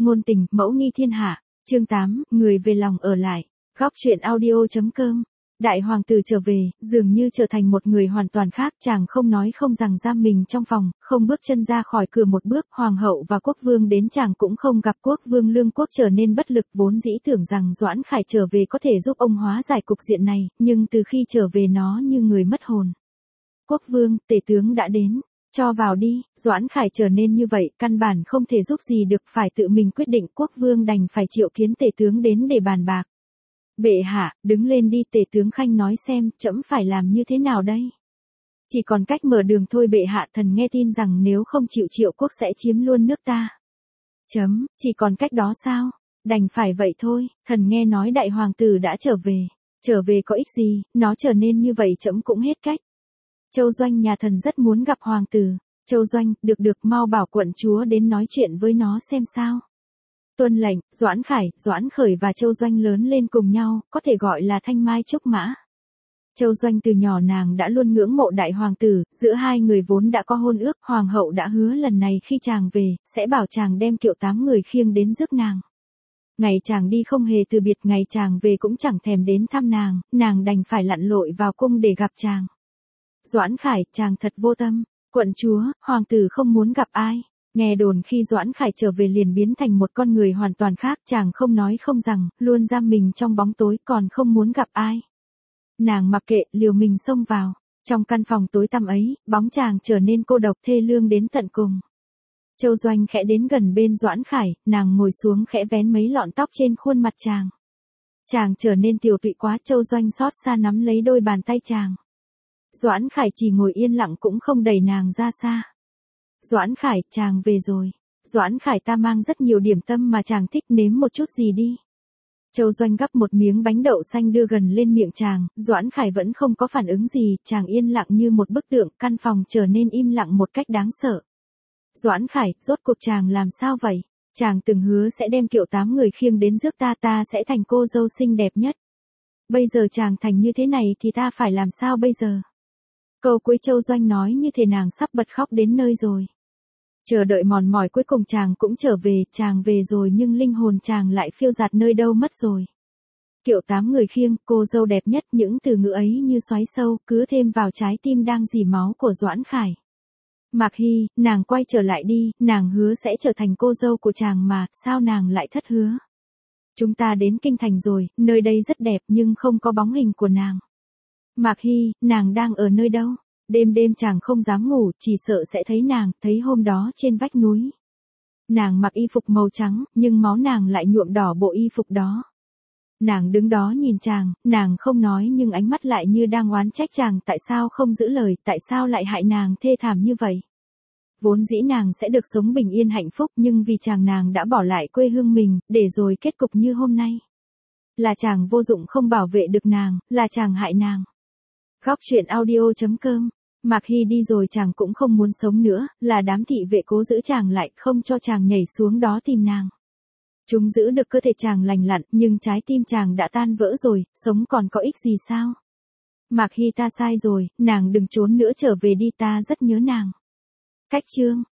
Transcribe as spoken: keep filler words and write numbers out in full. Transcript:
ngôn tình, mẫu nghi thiên hạ. Chương tám, người về lòng ở lại. Góc truyện audio.com. Đại hoàng tử trở về, dường như trở thành một người hoàn toàn khác, chàng không nói không rằng giam mình trong phòng, không bước chân ra khỏi cửa một bước, hoàng hậu và quốc vương đến chàng cũng không gặp, quốc vương Lương Quốc trở nên bất lực, vốn dĩ tưởng rằng Doãn Khải trở về có thể giúp ông hóa giải cục diện này, nhưng từ khi trở về nó như người mất hồn. Quốc vương, tể tướng đã đến. Cho vào đi. Doãn Khải trở nên như vậy, căn bản không thể giúp gì được, phải tự mình quyết định, quốc vương đành phải triệu kiến tể tướng đến để bàn bạc. Bệ hạ, đứng lên đi, tể tướng Khanh nói xem, trẫm phải làm như thế nào đây? Chỉ còn cách mở đường thôi bệ hạ, thần nghe tin rằng nếu không chịu Triệu quốc sẽ chiếm luôn nước ta. Chấm, chỉ còn cách đó sao? Đành phải vậy thôi, thần nghe nói đại hoàng tử đã trở về. Trở về có ích gì, nó trở nên như vậy trẫm cũng hết cách. Châu Doanh nhà thần rất muốn gặp hoàng tử. Châu Doanh, được được, mau bảo quận chúa đến nói chuyện với nó xem sao. Tuân lệnh. Doãn Khải, Doãn Khởi và Châu Doanh lớn lên cùng nhau, có thể gọi là thanh mai trúc mã. Châu Doanh từ nhỏ nàng đã luôn ngưỡng mộ đại hoàng tử, giữa hai người vốn đã có hôn ước, hoàng hậu đã hứa lần này khi chàng về, sẽ bảo chàng đem kiệu tám người khiêng đến rước nàng. Ngày chàng đi không hề từ biệt, ngày chàng về cũng chẳng thèm đến thăm nàng, nàng đành phải lặn lội vào cung để gặp chàng. Doãn Khải, chàng thật vô tâm. Quận chúa, hoàng tử không muốn gặp ai. Nghe đồn khi Doãn Khải trở về liền biến thành một con người hoàn toàn khác, chàng không nói không rằng, luôn giam mình trong bóng tối, còn không muốn gặp ai. Nàng mặc kệ, liều mình xông vào. Trong căn phòng tối tăm ấy, bóng chàng trở nên cô độc thê lương đến tận cùng. Châu Doanh khẽ đến gần bên Doãn Khải, nàng ngồi xuống khẽ vén mấy lọn tóc trên khuôn mặt chàng. Chàng trở nên tiều tụy quá, Châu Doanh xót xa nắm lấy đôi bàn tay chàng. Doãn Khải chỉ ngồi yên lặng cũng không đẩy nàng ra xa. Doãn Khải, chàng về rồi. Doãn Khải, ta mang rất nhiều điểm tâm mà chàng thích, nếm một chút gì đi. Châu Doanh gắp một miếng bánh đậu xanh đưa gần lên miệng chàng, Doãn Khải vẫn không có phản ứng gì, chàng yên lặng như một bức tượng, căn phòng trở nên im lặng một cách đáng sợ. Doãn Khải, rốt cuộc chàng làm sao vậy? Chàng từng hứa sẽ đem kiệu tám người khiêng đến rước ta, ta sẽ thành cô dâu xinh đẹp nhất. Bây giờ chàng thành như thế này thì ta phải làm sao bây giờ? Câu cuối Châu Doanh nói như thể nàng sắp bật khóc đến nơi rồi. Chờ đợi mòn mỏi cuối cùng chàng cũng trở về, chàng về rồi nhưng linh hồn chàng lại phiêu dạt nơi đâu mất rồi. Kiệu tám người khiêng, cô dâu đẹp nhất, những từ ngữ ấy như xoáy sâu, cứ thêm vào trái tim đang rỉ máu của Doãn Khải. Mạc Hy, nàng quay trở lại đi, nàng hứa sẽ trở thành cô dâu của chàng mà, sao nàng lại thất hứa? Chúng ta đến kinh thành rồi, nơi đây rất đẹp nhưng không có bóng hình của nàng. Mạc Hy, nàng đang ở nơi đâu? Đêm đêm chàng không dám ngủ, chỉ sợ sẽ thấy nàng, thấy hôm đó trên vách núi. Nàng mặc y phục màu trắng, nhưng máu nàng lại nhuộm đỏ bộ y phục đó. Nàng đứng đó nhìn chàng, nàng không nói nhưng ánh mắt lại như đang oán trách chàng, tại sao không giữ lời, tại sao lại hại nàng thê thảm như vậy. Vốn dĩ nàng sẽ được sống bình yên hạnh phúc nhưng vì chàng nàng đã bỏ lại quê hương mình, để rồi kết cục như hôm nay. Là chàng vô dụng không bảo vệ được nàng, là chàng hại nàng. Góc truyện audio.com. Mạc Hy đi rồi chàng cũng không muốn sống nữa, là đám thị vệ cố giữ chàng lại, không cho chàng nhảy xuống đó tìm nàng. Chúng giữ được cơ thể chàng lành lặn, nhưng trái tim chàng đã tan vỡ rồi, sống còn có ích gì sao? Mạc Hy, ta sai rồi, nàng đừng trốn nữa, trở về đi, ta rất nhớ nàng. Cách chương.